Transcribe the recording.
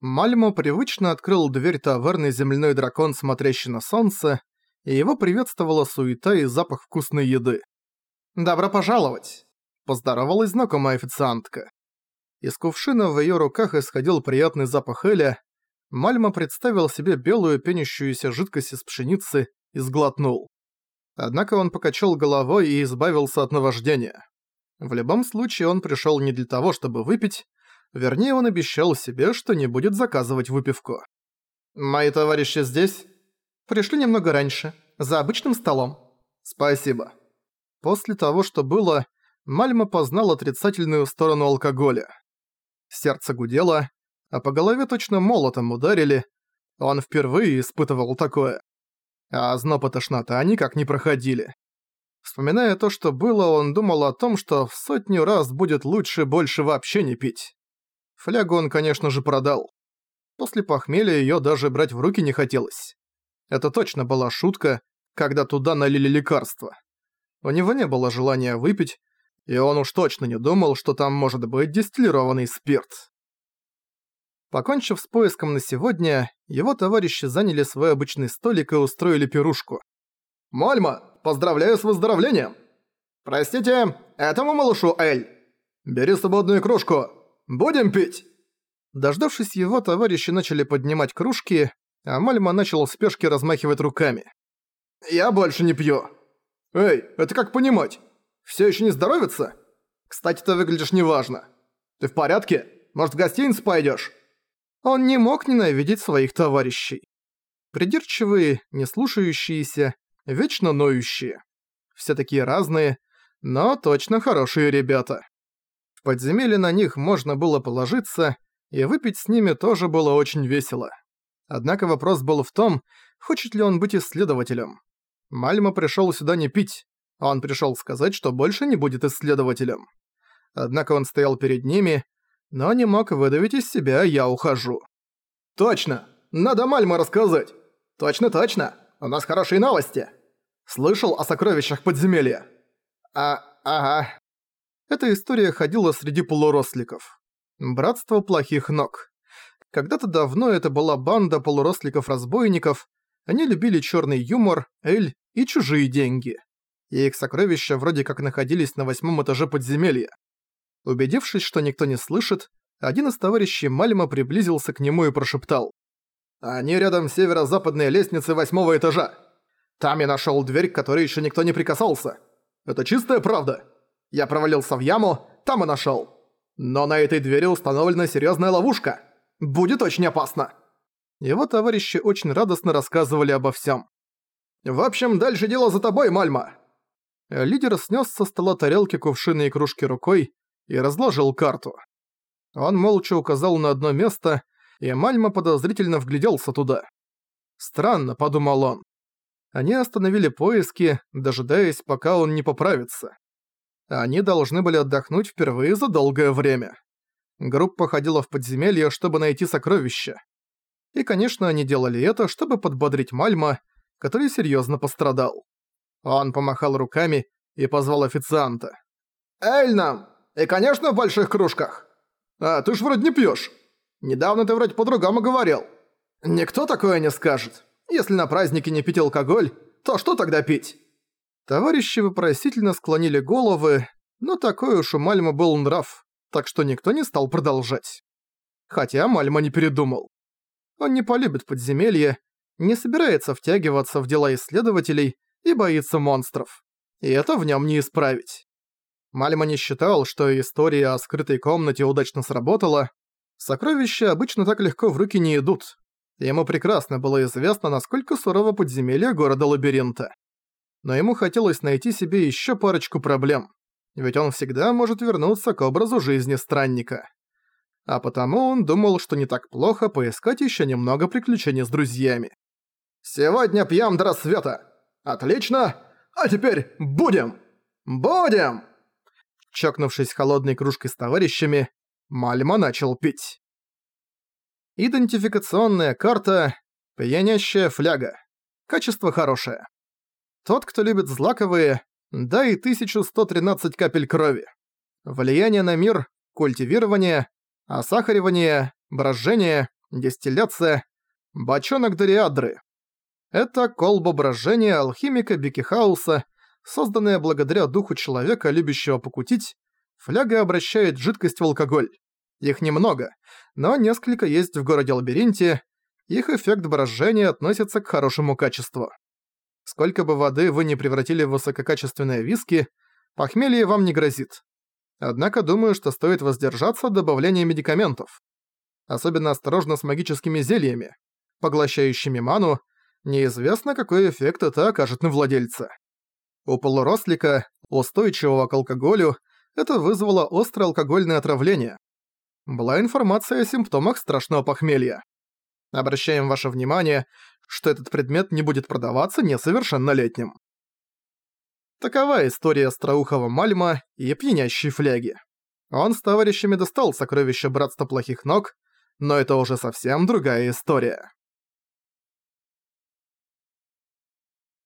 Мальмо привычно открыл дверь таверны «Земляной дракон, смотрящий на солнце», и его приветствовала суета и запах вкусной еды. «Добро пожаловать!» – поздоровалась знакомая официантка. Из кувшина в её руках исходил приятный запах эля. Мальмо представил себе белую пенящуюся жидкость из пшеницы и сглотнул. Однако он покачал головой и избавился от наваждения. В любом случае он пришёл не для того, чтобы выпить, вернее, он обещал себе, что не будет заказывать выпивку. «Мои товарищи здесь?» «Пришли немного раньше, за обычным столом». «Спасибо». После того, что было, Мальмо познал отрицательную сторону алкоголя. Сердце гудело, а по голове точно молотом ударили. Он впервые испытывал такое. А озноб и тошнота никак не проходили. Вспоминая то, что было, он думал о том, что в 100 раз будет лучше больше вообще не пить. Флягу он, конечно же, продал. После похмелья её даже брать в руки не хотелось. Это точно была шутка, когда туда налили лекарства. У него не было желания выпить, и он уж точно не думал, что там может быть дистиллированный спирт. Покончив с поиском на сегодня, его товарищи заняли свой обычный столик и устроили пирушку. «Мальмо, поздравляю с выздоровлением!» «Простите, этому малышу Эль!» «Бери свободную кружку! Будем пить!» Дождавшись его, товарищи начали поднимать кружки, а Мальмо начал в спешке размахивать руками. «Я больше не пью!» «Эй, это как понимать? Всё ещё не здоровится? Кстати, ты выглядишь неважно. Ты в порядке? Может, в гостиницу пойдёшь?» Он не мог ненавидеть своих товарищей. Придирчивые, не слушающиеся, вечно ноющие. Все такие разные, но точно хорошие ребята. В подземелье на них можно было положиться, и выпить с ними тоже было очень весело. Однако вопрос был в том, хочет ли он быть исследователем. Мальмо пришёл сюда не пить, он пришёл сказать, что больше не будет исследователем. Однако он стоял перед ними, но не мог выдавить из себя «я ухожу». «Точно! Надо Мальмо рассказать! Точно-точно! У нас хорошие новости! Слышал о сокровищах подземелья?» Ага». Эта история ходила среди полуросликов. Братство плохих ног. Когда-то давно это была банда полуросликов-разбойников, они любили чёрный юмор, эль и чужие деньги. И их сокровища вроде как находились на 8-м этаже подземелья. Убедившись, что никто не слышит, один из товарищей Мальмо приблизился к нему и прошептал. «Они рядом с северо-западной лестницей 8-го этажа. Там я нашёл дверь, к которой ещё никто не прикасался. Это чистая правда. Я провалился в яму, там и нашёл. Но на этой двери установлена серьёзная ловушка. Будет очень опасно». Его товарищи очень радостно рассказывали обо всём. «В общем, дальше дело за тобой, Мальмо». Лидер снес со стола тарелки, кувшины и кружки рукой и разложил карту. Он молча указал на одно место, и Мальмо подозрительно вгляделся туда. «Странно», — подумал он. Они остановили поиски, дожидаясь, пока он не поправится. Они должны были отдохнуть впервые за долгое время. Группа ходила в подземелье, чтобы найти сокровища. И, конечно, они делали это, чтобы подбодрить Мальмо, который серьёзно пострадал. Он помахал руками и позвал официанта. «Эль нам! И, конечно, в больших кружках! А, ты ж вроде не пьёшь. Недавно ты вроде по-другому говорил. Никто такое не скажет. Если на празднике не пить алкоголь, то что тогда пить?» Товарищи вопросительно склонили головы, но такой уж у Мальмо был нрав, так что никто не стал продолжать. Хотя Мальмо не передумал. Он не полюбит подземелье, не собирается втягиваться в дела исследователей и боится монстров. И это в нём не исправить. Мальмо не считал, что история о скрытой комнате удачно сработала. Сокровища обычно так легко в руки не идут. Ему прекрасно было известно, насколько сурово подземелье города-лабиринта. Но ему хотелось найти себе ещё парочку проблем. Ведь он всегда может вернуться к образу жизни странника. А потому он думал, что не так плохо поискать ещё немного приключений с друзьями. «Сегодня пьем до рассвета. Отлично! А теперь будем! Будем!» Чокнувшись холодной кружкой с товарищами, Мальмо начал пить. Идентификационная карта, пьянящая фляга. Качество хорошее. Тот, кто любит злаковые, дай 1113 капель крови. Влияние на мир, культивирование, осахаривание, брожение, Дистилляция. Бочонок Дориадры. Это колба брожения алхимика Бекихауса, созданная благодаря духу человека, любящего покутить. Фляга обращает жидкость в алкоголь. Их немного, но несколько есть в городе-лабиринте. Их эффект брожения относится к хорошему качеству. Сколько бы воды вы ни превратили в высококачественное виски, похмелье вам не грозит. Однако думаю, что стоит воздержаться от добавления медикаментов. Особенно осторожно с магическими зельями, поглощающими ману. Неизвестно, какой эффект это окажет на владельца. У полурослика, устойчивого к алкоголю, это вызвало острое алкогольное отравление. Была информация о симптомах страшного похмелья. Обращаем ваше внимание, что этот предмет не будет продаваться несовершеннолетним. Такова история остроухого Мальма и пьянящей фляги. Он с товарищами достал сокровища Братства Плохих Ног, но это уже совсем другая история.